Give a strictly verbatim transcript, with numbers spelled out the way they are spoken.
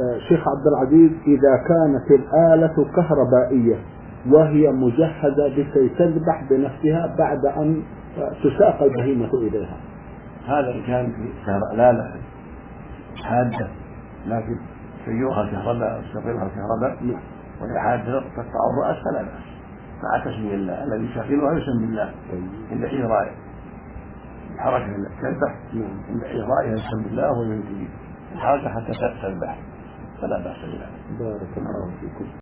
شيخ عبد العزيز، إذا كانت الآلة كهربائية وهي مجهزة لكي تذبح بنفسها بعد أن تساق البهيمة إليها، هذا إن كان في كهرباء لا لا حادة لكن سيوها كهرباء أو تستقلها كهرباء وهي حادة تقطع الرأس فلا بأس مع تسمية الله الذي يشغلها يسمي الله عند إجراء الحركة تذبح عند إجرائها يسمي الله وينتهي الحركة حتى تذبح فلا بأس بها. بارك الله فيكم.